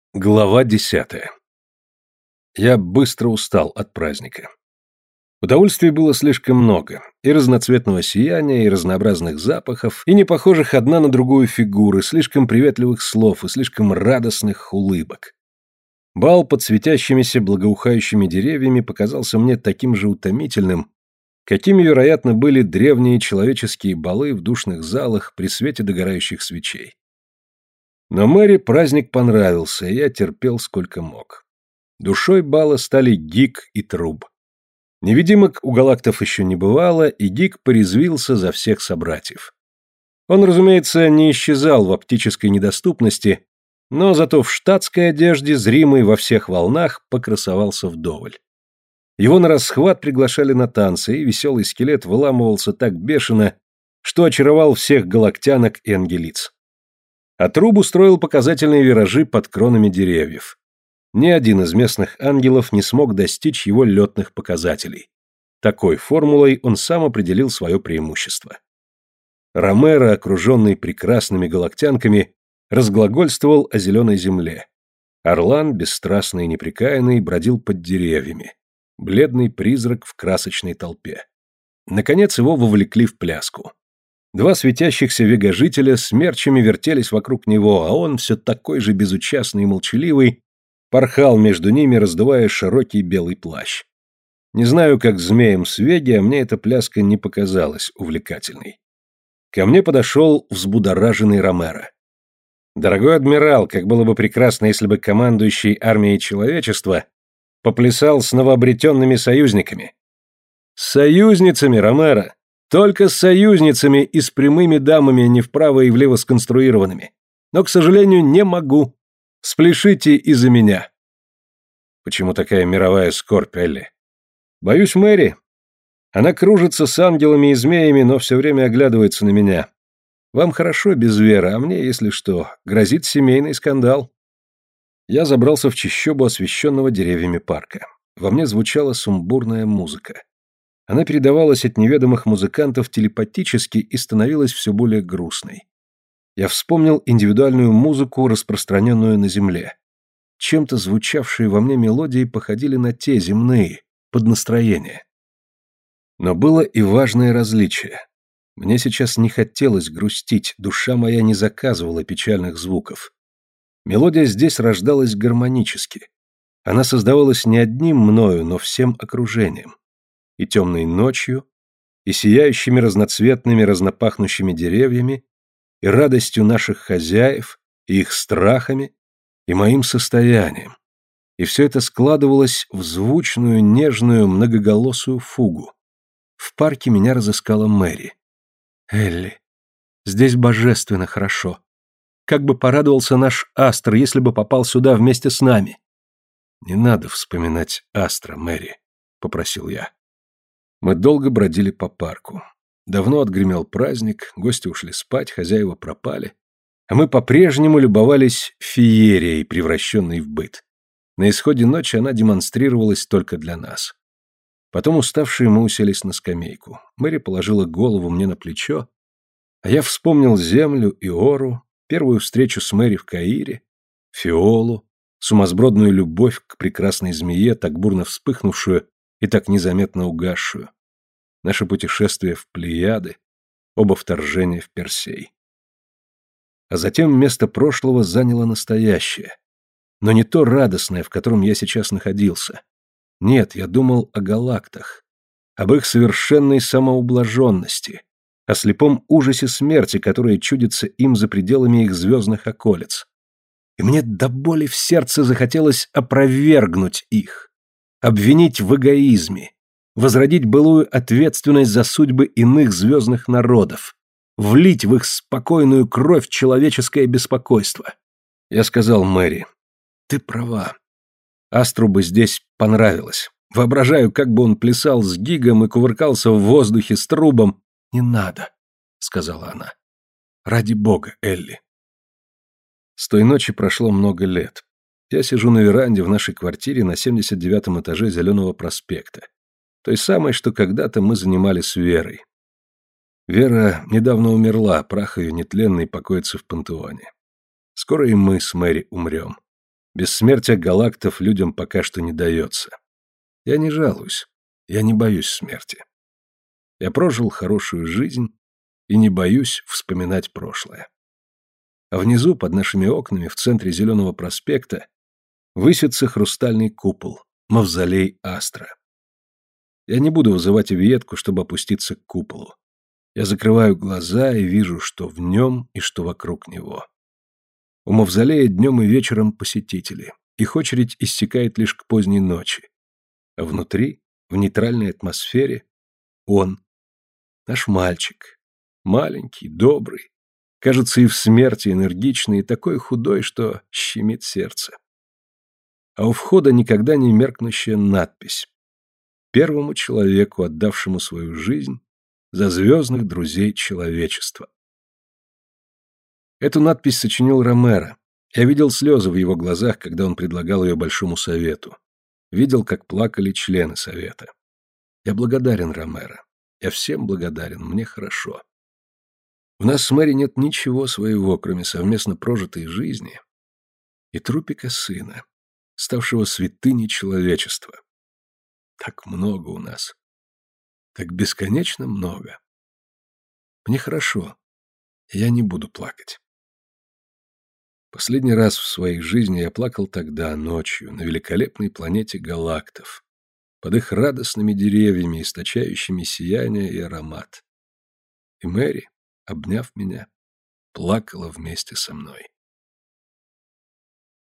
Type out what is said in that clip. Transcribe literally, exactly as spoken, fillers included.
Глава десятая. Я быстро устал от праздника. Удовольствий было слишком много, и разноцветного сияния, и разнообразных запахов, и не похожих одна на другую фигуры, слишком приветливых слов и слишком радостных улыбок. Бал под светящимися благоухающими деревьями показался мне таким же утомительным, какими, вероятно, были древние человеческие балы в душных залах при свете догорающих свечей. Но Мэри праздник понравился, и я терпел сколько мог. Душой бала стали Гик и Труб. Невидимок у галактов еще не бывало, и Гик порезвился за всех собратьев. Он, разумеется, не исчезал в оптической недоступности, но зато в штатской одежде, зримой во всех волнах, покрасовался вдоволь. Его на расхват приглашали на танцы, и веселый скелет выламывался так бешено, что очаровал всех галактянок и ангелиц. А Труб устроил показательные виражи под кронами деревьев. Ни один из местных ангелов не смог достичь его летных показателей. Такой формулой он сам определил свое преимущество. Ромеро, окруженный прекрасными галактянками, разглагольствовал о зеленой земле. Орлан, бесстрастный и непрекаянный, бродил под деревьями. Бледный призрак в красочной толпе. Наконец его вовлекли в пляску. Два светящихся вегажителя смерчами вертелись вокруг него, а он, все такой же безучастный и молчаливый, порхал между ними, раздувая широкий белый плащ. Не знаю, как змеям с веги, а мне эта пляска не показалась увлекательной. Ко мне подошел взбудораженный Ромеро. «Дорогой адмирал, как было бы прекрасно, если бы командующий армией человечества поплясал с новообретенными союзниками». «С союзницами, Ромеро! Только с союзницами и с прямыми дамами не вправо и влево сконструированными. Но, к сожалению, не могу. Спляшите из-за меня». Почему такая мировая скорбь, Элли? Боюсь, Мэри. Она кружится с ангелами и змеями, но все время оглядывается на меня. Вам хорошо без Веры, а мне, если что, грозит семейный скандал. Я забрался в чащобу освещенного деревьями парка. Во мне звучала сумбурная музыка. Она передавалась от неведомых музыкантов телепатически и становилась все более грустной. Я вспомнил индивидуальную музыку, распространенную на земле. Чем-то звучавшие во мне мелодии походили на те земные, под настроение. Но было и важное различие. Мне сейчас не хотелось грустить, душа моя не заказывала печальных звуков. Мелодия здесь рождалась гармонически. Она создавалась не одним мною, но всем окружением. И темной ночью, и сияющими разноцветными разнопахнущими деревьями, и радостью наших хозяев, и их страхами, и моим состоянием. И все это складывалось в звучную, нежную, многоголосую фугу. В парке меня разыскала Мэри. «Элли, здесь божественно хорошо. Как бы порадовался наш Астр, если бы попал сюда вместе с нами». «Не надо вспоминать Астра, Мэри», — попросил я. Мы долго бродили по парку. Давно отгремел праздник, гости ушли спать, хозяева пропали. А мы по-прежнему любовались феерией, превращенной в быт. На исходе ночи она демонстрировалась только для нас. Потом уставшие мы уселись на скамейку. Мэри положила голову мне на плечо, а я вспомнил землю и Ору, первую встречу с Мэри в Каире, Фиолу, сумасбродную любовь к прекрасной змее, так бурно вспыхнувшую и так незаметно угасшую. Наше путешествие в Плеяды, оба вторжения в Персей. А затем место прошлого заняло настоящее. Но не то радостное, в котором я сейчас находился. Нет, я думал о галактах, об их совершенной самоублаженности, о слепом ужасе смерти, которая чудится им за пределами их звездных околиц. И мне до боли в сердце захотелось опровергнуть их. Обвинить в эгоизме, возродить былую ответственность за судьбы иных звездных народов, влить в их спокойную кровь человеческое беспокойство. Я сказал Мэри, ты права. Астру бы здесь понравилось. Воображаю, как бы он плясал с Гигом и кувыркался в воздухе с Трубом. Не надо, сказала она. Ради бога, Элли. С той ночи прошло много лет. Я сижу на веранде в нашей квартире на семьдесят девятом этаже Зеленого проспекта. Той самой, что когда-то мы занимали с Верой. Вера недавно умерла, прах ее нетленный покоится в пантеоне. Скоро и мы с Мэри умрем. Бессмертие галактов людям пока что не дается. Я не жалуюсь, я не боюсь смерти. Я прожил хорошую жизнь и не боюсь вспоминать прошлое. А внизу, под нашими окнами, в центре Зеленого проспекта, высится хрустальный купол, мавзолей Астра. Я не буду вызывать авиетку, чтобы опуститься к куполу. Я закрываю глаза и вижу, что в нем и что вокруг него. У мавзолея днем и вечером посетители. Их очередь иссякает лишь к поздней ночи. А внутри, в нейтральной атмосфере, он, наш мальчик, маленький, добрый, кажется, и в смерти энергичный, и такой худой, что щемит сердце. А у входа никогда не меркнущая надпись: «Первому человеку, отдавшему свою жизнь за звездных друзей человечества». Эту надпись сочинил Ромеро. Я видел слезы в его глазах, когда он предлагал ее Большому Совету. Видел, как плакали члены Совета. Я благодарен Ромеро. Я всем благодарен, мне хорошо. У нас с Мэри нет ничего своего, кроме совместно прожитой жизни и трупика сына, ставшего святыней человечества. Так много у нас. Так бесконечно много. Мне хорошо. Я не буду плакать. Последний раз в своей жизни я плакал тогда, ночью, на великолепной планете галактов, под их радостными деревьями, источающими сияние и аромат. И Мэри, обняв меня, плакала вместе со мной.